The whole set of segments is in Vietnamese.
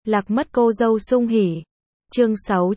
Lạc mất cô dâu sung hỉ. Chương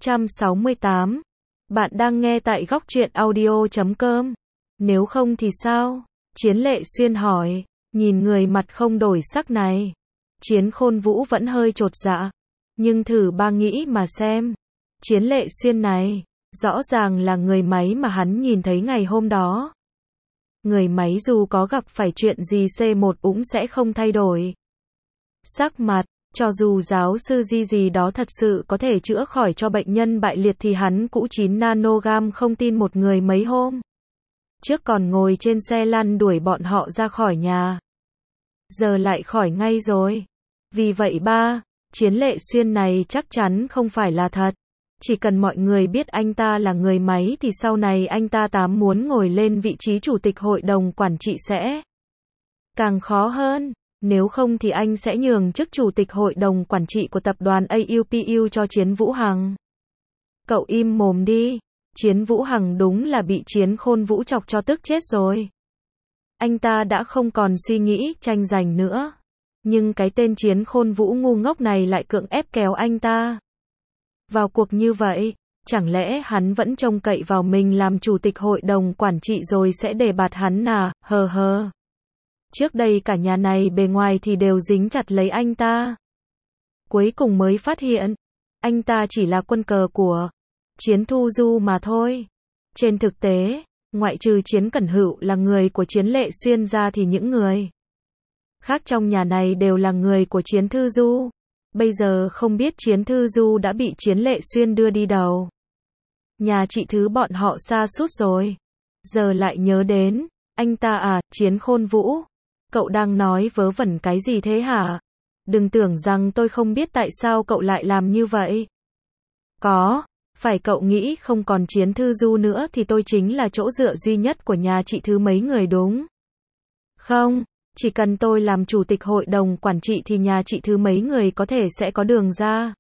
668. Bạn đang nghe tại góc truyện audio.com. Nếu không thì sao? Chiến Lệ Xuyên hỏi. Nhìn người mặt không đổi sắc này, Chiến Khôn Vũ vẫn hơi chột dạ. Nhưng thử ba nghĩ mà xem. Chiến Lệ Xuyên này, rõ ràng là người máy mà hắn nhìn thấy ngày hôm đó. Người máy dù có gặp phải chuyện gì C1 cũng sẽ không thay đổi sắc mặt. Cho dù giáo sư gì đó thật sự có thể chữa khỏi cho bệnh nhân bại liệt thì hắn cũng 9 nanogam không tin một người mấy hôm trước còn ngồi trên xe lăn đuổi bọn họ ra khỏi nhà. Giờ lại khỏi ngay rồi. Vì vậy Chiến Lệ Xuyên này chắc chắn không phải là thật. Chỉ cần mọi người biết anh ta là người máy thì sau này anh ta muốn ngồi lên vị trí chủ tịch hội đồng quản trị sẽ càng khó hơn. Nếu không thì anh sẽ nhường chức chủ tịch hội đồng quản trị của tập đoàn AUPU cho Chiến Vũ Hằng. Cậu im mồm đi. Chiến Vũ Hằng đúng là bị Chiến Khôn Vũ chọc cho tức chết rồi. Anh ta đã không còn suy nghĩ tranh giành nữa. Nhưng cái tên Chiến Khôn Vũ ngu ngốc này lại cưỡng ép kéo anh ta vào cuộc như vậy. Chẳng lẽ hắn vẫn trông cậy vào mình làm chủ tịch hội đồng quản trị rồi sẽ đề bạt hắn à? Hờ hờ. Trước đây cả nhà này bề ngoài thì đều dính chặt lấy anh ta. Cuối cùng mới phát hiện, anh ta chỉ là quân cờ của Chiến Thu Du mà thôi. Trên thực tế, ngoại trừ Chiến Cẩn Hữu là người của Chiến Lệ Xuyên ra thì những người khác trong nhà này đều là người của Chiến Thư Du. Bây giờ không biết Chiến Thư Du đã bị Chiến Lệ Xuyên đưa đi đâu. Nhà chị Thứ bọn họ sa sút rồi. Giờ lại nhớ đến, anh ta à, Chiến Khôn Vũ. Cậu đang nói vớ vẩn cái gì thế hả? Đừng tưởng rằng tôi không biết tại sao cậu lại làm như vậy. Phải cậu nghĩ không còn Chiến Thư Du nữa thì tôi chính là chỗ dựa duy nhất của nhà chị Thứ mấy người đúng không? Chỉ cần tôi làm chủ tịch hội đồng quản trị thì nhà chị Thứ mấy người có thể sẽ có đường ra.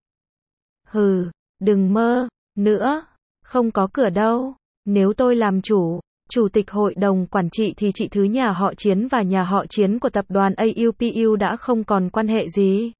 Hừ, đừng mơ nữa, không có cửa đâu. Nếu tôi làm chủ tịch hội đồng quản trị thì chị Thứ nhà họ Chiến và nhà họ Chiến của tập đoàn AUPU đã không còn quan hệ gì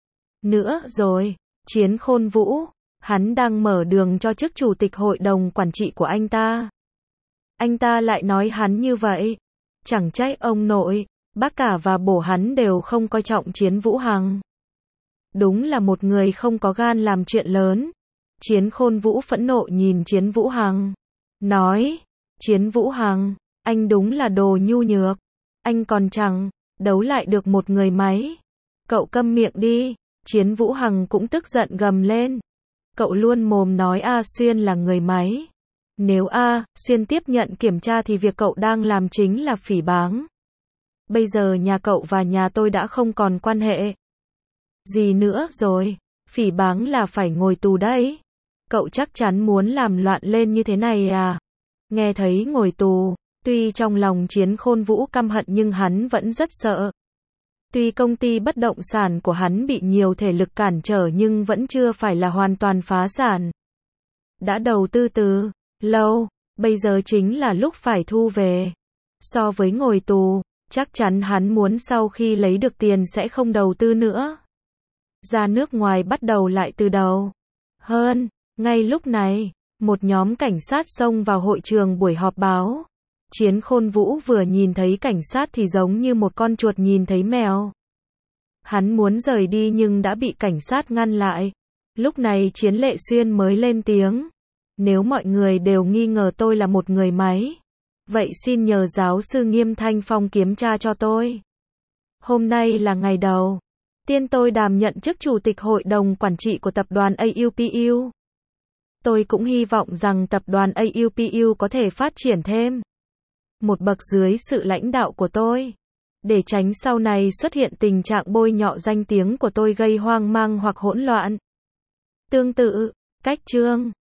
nữa rồi. Chiến Khôn Vũ, hắn đang mở đường cho chức chủ tịch hội đồng quản trị của anh ta. Anh ta lại nói hắn như vậy. Chẳng trách ông nội, bác cả và bố hắn đều không coi trọng Chiến Vũ Hằng. Đúng là một người không có gan làm chuyện lớn. Chiến Khôn Vũ phẫn nộ nhìn Chiến Vũ Hằng, nói, Chiến Vũ Hằng, anh đúng là đồ nhu nhược. Anh còn chẳng đấu lại được một người máy. Cậu câm miệng đi. Chiến Vũ Hằng cũng tức giận gầm lên. Cậu luôn mồm nói A Xuyên là người máy. Nếu A Xuyên tiếp nhận kiểm tra thì việc cậu đang làm chính là phỉ báng. Bây giờ nhà cậu và nhà tôi đã không còn quan hệ gì nữa rồi. Phỉ báng là phải ngồi tù đấy. Cậu chắc chắn muốn làm loạn lên như thế này à? Nghe thấy ngồi tù, tuy trong lòng Chiến Khôn Vũ căm hận nhưng hắn vẫn rất sợ. Tuy công ty bất động sản của hắn bị nhiều thể lực cản trở nhưng vẫn chưa phải là hoàn toàn phá sản. Đã đầu tư từ lâu, bây giờ chính là lúc phải thu về. So với ngồi tù, chắc chắn hắn muốn sau khi lấy được tiền sẽ không đầu tư nữa. Ra nước ngoài bắt đầu lại từ đầu. Ngay lúc này, một nhóm cảnh sát xông vào hội trường buổi họp báo. Chiến Khôn Vũ vừa nhìn thấy cảnh sát thì giống như một con chuột nhìn thấy mèo. Hắn muốn rời đi nhưng đã bị cảnh sát ngăn lại. Lúc này Chiến Lệ Xuyên mới lên tiếng. Nếu mọi người đều nghi ngờ tôi là một người máy, vậy xin nhờ giáo sư Nghiêm Thanh Phong kiểm tra cho tôi. Hôm nay là ngày đầu tiên tôi đảm nhận chức chủ tịch hội đồng quản trị của tập đoàn AUPU. Tôi cũng hy vọng rằng tập đoàn AUPU có thể phát triển thêm một bậc dưới sự lãnh đạo của tôi, để tránh sau này xuất hiện tình trạng bôi nhọ danh tiếng của tôi gây hoang mang hoặc hỗn loạn. Tương tự, cách chương